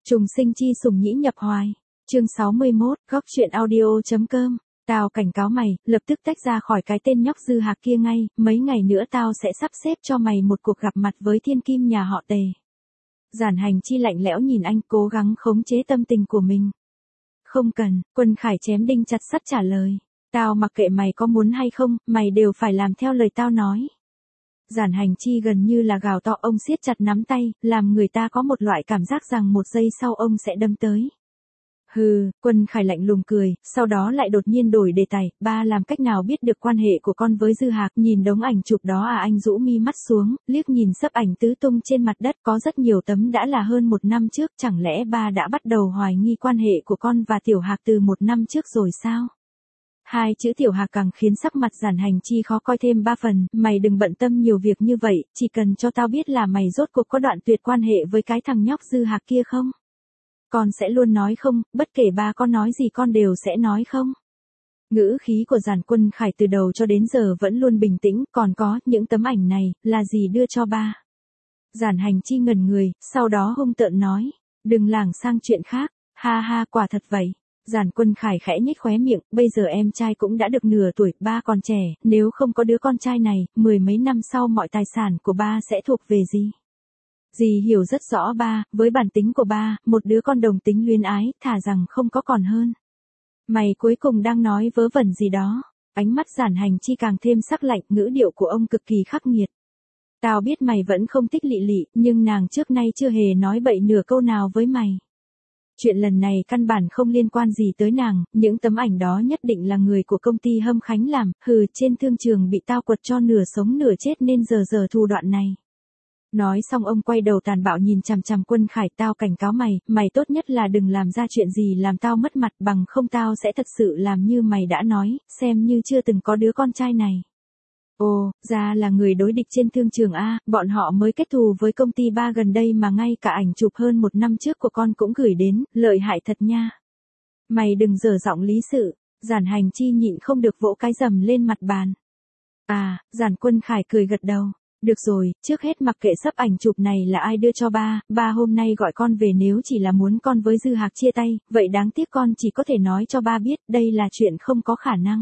Trùng sinh chi sủng nhĩ nhập hoài. Chương 61, góc truyện audio.com. Tao cảnh cáo mày, lập tức tách ra khỏi cái tên nhóc Dư Hạc kia ngay, mấy ngày nữa tao sẽ sắp xếp cho mày một cuộc gặp mặt với thiên kim nhà họ Tề. Giản Hành Chi lạnh lẽo nhìn anh, cố gắng khống chế tâm tình của mình. Không cần, Quân Khải chém đinh chặt sắt trả lời. Tao mặc kệ mày có muốn hay không, mày đều phải làm theo lời tao nói. Giản Hành Chi gần như là gào to, ông siết chặt nắm tay, làm người ta có một loại cảm giác rằng một giây sau ông sẽ đâm tới. Hừ, Quân Khải lạnh lùng cười, sau đó lại đột nhiên đổi đề tài, ba làm cách nào biết được quan hệ của con với Dư Hạc, nhìn đống ảnh chụp đó à? Anh rũ mi mắt xuống, liếc nhìn sấp ảnh tứ tung trên mặt đất, có rất nhiều tấm đã là hơn 1 năm trước, chẳng lẽ ba đã bắt đầu hoài nghi quan hệ của con và Tiểu Hạc từ 1 năm trước rồi sao? Hai chữ Tiểu Hạc càng khiến sắc mặt Giản Hành Chi khó coi thêm 3 phần, mày đừng bận tâm nhiều việc như vậy, chỉ cần cho tao biết là mày rốt cuộc có đoạn tuyệt quan hệ với cái thằng nhóc Dư Hạc kia không? Con sẽ luôn nói không, bất kể ba con nói gì con đều sẽ nói không? Ngữ khí của Giản Quân Khải từ đầu cho đến giờ vẫn luôn bình tĩnh, còn có, những tấm ảnh này, là gì đưa cho ba? Giản Hành Chi ngẩn người, sau đó hung tợn nói, đừng lảng sang chuyện khác, ha ha, quả thật vậy. Giản Quân Khải khẽ nhếch khóe miệng, bây giờ em trai cũng đã được nửa tuổi, ba còn trẻ, nếu không có đứa con trai này, 10 mấy năm sau mọi tài sản của ba sẽ thuộc về gì? Dì hiểu rất rõ ba, với bản tính của ba, một đứa con đồng tính luyến ái, thà rằng không có còn hơn. Mày cuối cùng đang nói vớ vẩn gì đó? Ánh mắt Giản Hành Chi càng thêm sắc lạnh, ngữ điệu của ông cực kỳ khắc nghiệt. Tao biết mày vẫn không thích Lị Lị, nhưng nàng trước nay chưa hề nói bậy nửa câu nào với mày. Chuyện lần này căn bản không liên quan gì tới nàng, những tấm ảnh đó nhất định là người của công ty Hâm Khánh làm, trên thương trường bị tao quật cho nửa sống nửa chết nên giờ thù đoạn này. Nói xong ông quay đầu tàn bạo nhìn chằm chằm Quân Khải, tao cảnh cáo mày, mày tốt nhất là đừng làm ra chuyện gì làm tao mất mặt, bằng không tao sẽ thật sự làm như mày đã nói, xem như chưa từng có đứa con trai này. Ồ, ra là người đối địch trên thương trường a, bọn họ mới kết thù với công ty ba gần đây mà ngay cả ảnh chụp hơn 1 năm trước của con cũng gửi đến, lợi hại thật nha. Mày đừng dở giọng lý sự, Giản Hành Chi nhịn không được vỗ cái rầm lên mặt bàn. À, Giản Quân Khải cười gật đầu. Được rồi, trước hết mặc kệ sấp ảnh chụp này là ai đưa cho ba hôm nay gọi con về nếu chỉ là muốn con với Dư Hạc chia tay, vậy đáng tiếc con chỉ có thể nói cho ba biết, đây là chuyện không có khả năng.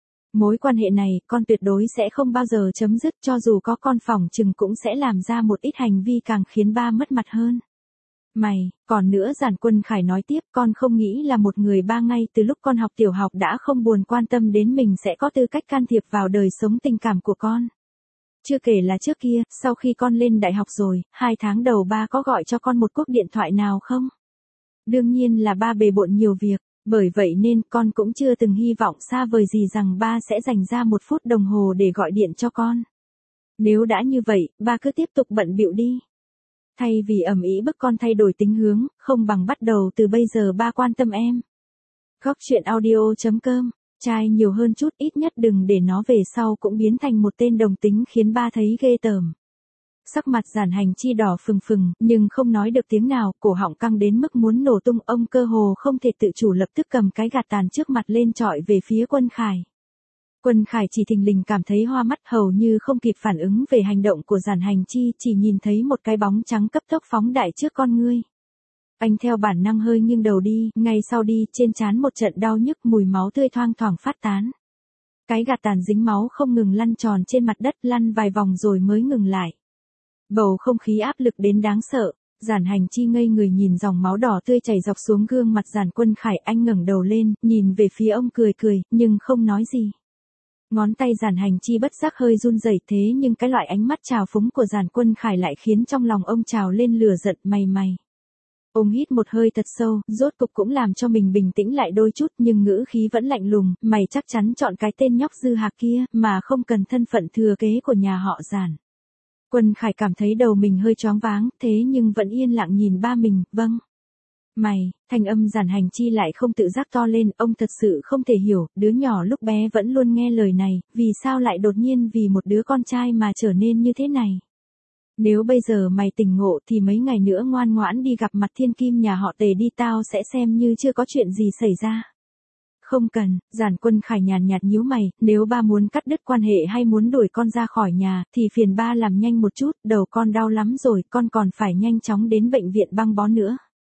Mối quan hệ này, con tuyệt đối sẽ không bao giờ chấm dứt, cho dù có con phỏng chừng cũng sẽ làm ra một ít hành vi càng khiến ba mất mặt hơn. Mày, còn nữa, Giản Quân Khải nói tiếp, con không nghĩ là một người ba ngay từ lúc con học tiểu học đã không buồn quan tâm đến mình sẽ có tư cách can thiệp vào đời sống tình cảm của con. Chưa kể là trước kia, sau khi con lên đại học rồi, 2 tháng đầu ba có gọi cho con một cuộc điện thoại nào không? Đương nhiên là ba bề bộn nhiều việc, bởi vậy nên con cũng chưa từng hy vọng xa vời gì rằng ba sẽ dành ra 1 phút đồng hồ để gọi điện cho con. Nếu đã như vậy, ba cứ tiếp tục bận bịu đi. Thay vì ầm ĩ bức con thay đổi tính hướng, không bằng bắt đầu từ bây giờ ba quan tâm em. Góc truyện audio.com. Trai nhiều hơn chút, ít nhất đừng để nó về sau cũng biến thành một tên đồng tính khiến ba thấy ghê tởm. Sắc mặt Giản Hành Chi đỏ phừng phừng, nhưng không nói được tiếng nào, cổ họng căng đến mức muốn nổ tung, ông cơ hồ không thể tự chủ lập tức cầm cái gạt tàn trước mặt lên chọi về phía Quân Khải. Quân Khải chỉ thình lình cảm thấy hoa mắt, hầu như không kịp phản ứng về hành động của Giản Hành Chi, chỉ nhìn thấy một cái bóng trắng cấp tốc phóng đại trước con ngươi. Anh theo bản năng hơi nghiêng đầu đi, ngay sau đi, trên trán một trận đau nhức, mùi máu tươi thoang thoảng phát tán. Cái gạt tàn dính máu không ngừng lăn tròn trên mặt đất, lăn vài vòng rồi mới ngừng lại. Bầu không khí áp lực đến đáng sợ, Giản Hành Chi ngây người nhìn dòng máu đỏ tươi chảy dọc xuống gương mặt Giản Quân Khải, anh ngẩng đầu lên, nhìn về phía ông cười, nhưng không nói gì. Ngón tay Giản Hành Chi bất giác hơi run rẩy, thế nhưng cái loại ánh mắt trào phúng của Giản Quân Khải lại khiến trong lòng ông trào lên lửa giận, mày. Ông hít một hơi thật sâu, rốt cục cũng làm cho mình bình tĩnh lại đôi chút, nhưng ngữ khí vẫn lạnh lùng, mày chắc chắn chọn cái tên nhóc Dư Hạc kia, mà không cần thân phận thừa kế của nhà họ Giản. Quân Khải cảm thấy đầu mình hơi choáng váng, thế nhưng vẫn yên lặng nhìn ba mình, vâng. Mày, thanh âm Giản Hành Chi lại không tự giác to lên, ông thật sự không thể hiểu, đứa nhỏ lúc bé vẫn luôn nghe lời này, vì sao lại đột nhiên vì một đứa con trai mà trở nên như thế này. Nếu bây giờ mày tỉnh ngộ thì mấy ngày nữa ngoan ngoãn đi gặp mặt thiên kim nhà họ Tề đi, tao sẽ xem như chưa có chuyện gì xảy ra. Không cần, Giản Quân Khải nhàn nhạt nhíu mày, nếu ba muốn cắt đứt quan hệ hay muốn đuổi con ra khỏi nhà, thì phiền ba làm nhanh một chút, đầu con đau lắm rồi, con còn phải nhanh chóng đến bệnh viện băng bó nữa.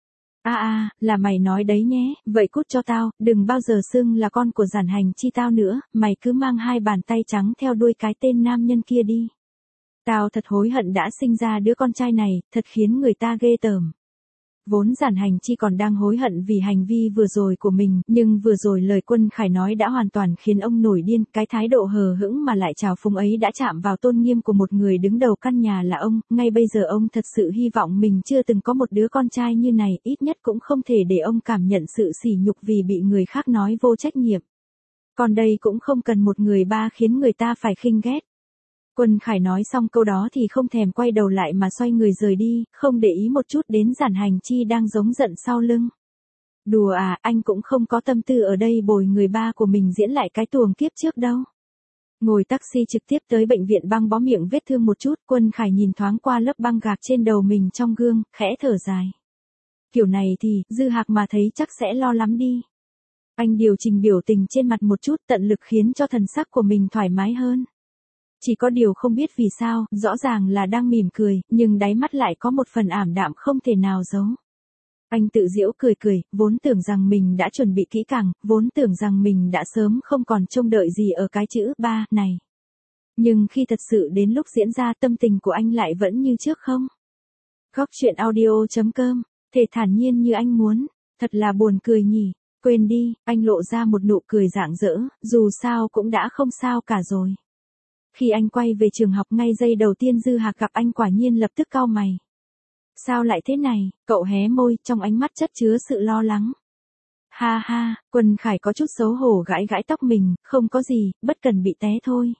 Là mày nói đấy nhé, vậy cút cho tao, đừng bao giờ xưng là con của Giản Hành Chi tao nữa, mày cứ mang hai bàn tay trắng theo đuôi cái tên nam nhân kia đi. Tao thật hối hận đã sinh ra đứa con trai này, thật khiến người ta ghê tởm. Vốn Giản Hành Chi còn đang hối hận vì hành vi vừa rồi của mình, nhưng vừa rồi lời Quân Khải nói đã hoàn toàn khiến ông nổi điên, cái thái độ hờ hững mà lại trào phúng ấy đã chạm vào tôn nghiêm của một người đứng đầu căn nhà là ông, ngay bây giờ ông thật sự hy vọng mình chưa từng có một đứa con trai như này, ít nhất cũng không thể để ông cảm nhận sự sỉ nhục vì bị người khác nói vô trách nhiệm. Còn đây cũng không cần một người ba khiến người ta phải khinh ghét. Quân Khải nói xong câu đó thì không thèm quay đầu lại mà xoay người rời đi, không để ý một chút đến Giản Hành Chi đang giống giận sau lưng. Đùa à, anh cũng không có tâm tư ở đây bồi người ba của mình diễn lại cái tuồng kiếp trước đâu. Ngồi taxi trực tiếp tới bệnh viện băng bó miệng vết thương một chút, Quân Khải nhìn thoáng qua lớp băng gạc trên đầu mình trong gương, khẽ thở dài. Kiểu này thì, Dư Hạc mà thấy chắc sẽ lo lắm đi. Anh điều chỉnh biểu tình trên mặt một chút, tận lực khiến cho thần sắc của mình thoải mái hơn. Chỉ có điều không biết vì sao, rõ ràng là đang mỉm cười, nhưng đáy mắt lại có một phần ảm đạm không thể nào giấu. Anh tự giễu cười cười, vốn tưởng rằng mình đã chuẩn bị kỹ càng, vốn tưởng rằng mình đã sớm không còn trông đợi gì ở cái chữ ba này. Nhưng khi thật sự đến lúc diễn ra tâm tình của anh lại vẫn như trước không? Góc truyện audio.com, thể thản nhiên như anh muốn, thật là buồn cười nhỉ. Quên đi, anh lộ ra một nụ cười rạng rỡ, dù sao cũng đã không sao cả rồi. Khi anh quay về trường học ngay giây đầu tiên Dư Hạc gặp anh quả nhiên lập tức cau mày. Sao lại thế này, cậu hé môi, trong ánh mắt chất chứa sự lo lắng. Ha ha, Quân Khải có chút xấu hổ gãi gãi tóc mình, không có gì, bất cần bị té thôi.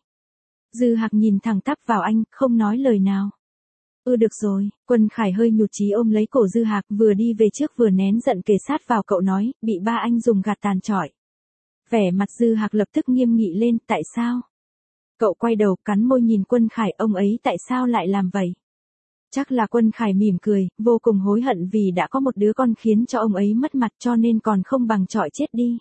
Dư Hạc nhìn thẳng tắp vào anh, không nói lời nào. Được rồi, Quân Khải hơi nhụt chí ôm lấy cổ Dư Hạc vừa đi về trước vừa nén giận kề sát vào cậu nói, bị ba anh dùng gạt tàn trọi. Vẻ mặt Dư Hạc lập tức nghiêm nghị lên, tại sao? Cậu quay đầu cắn môi nhìn Quân Khải, ông ấy tại sao lại làm vậy? Chắc là Quân Khải mỉm cười, vô cùng hối hận vì đã có một đứa con khiến cho ông ấy mất mặt cho nên còn không bằng trọi chết đi.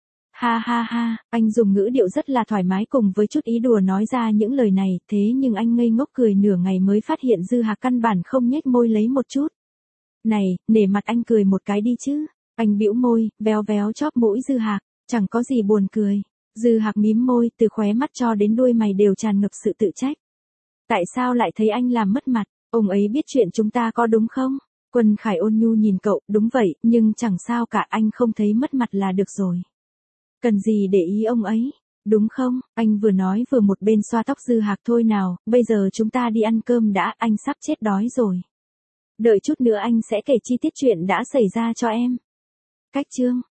Ha ha ha, anh dùng ngữ điệu rất là thoải mái cùng với chút ý đùa nói ra những lời này, thế nhưng anh ngây ngốc cười nửa ngày mới phát hiện Dư Hạc căn bản không nhếch môi lấy một chút. Này, nể mặt anh cười một cái đi chứ. Anh bĩu môi, véo véo chóp mũi Dư Hạc, chẳng có gì buồn cười. Dư Hạc mím môi, từ khóe mắt cho đến đuôi mày đều tràn ngập sự tự trách. Tại sao lại thấy anh làm mất mặt, ông ấy biết chuyện chúng ta có đúng không? Quân Khải ôn nhu nhìn cậu, đúng vậy, nhưng chẳng sao cả, anh không thấy mất mặt là được rồi. Cần gì để ý ông ấy, đúng không? Anh vừa nói vừa một bên xoa tóc Dư Hạc, thôi nào, bây giờ chúng ta đi ăn cơm đã, anh sắp chết đói rồi. Đợi chút nữa anh sẽ kể chi tiết chuyện đã xảy ra cho em. Cách chương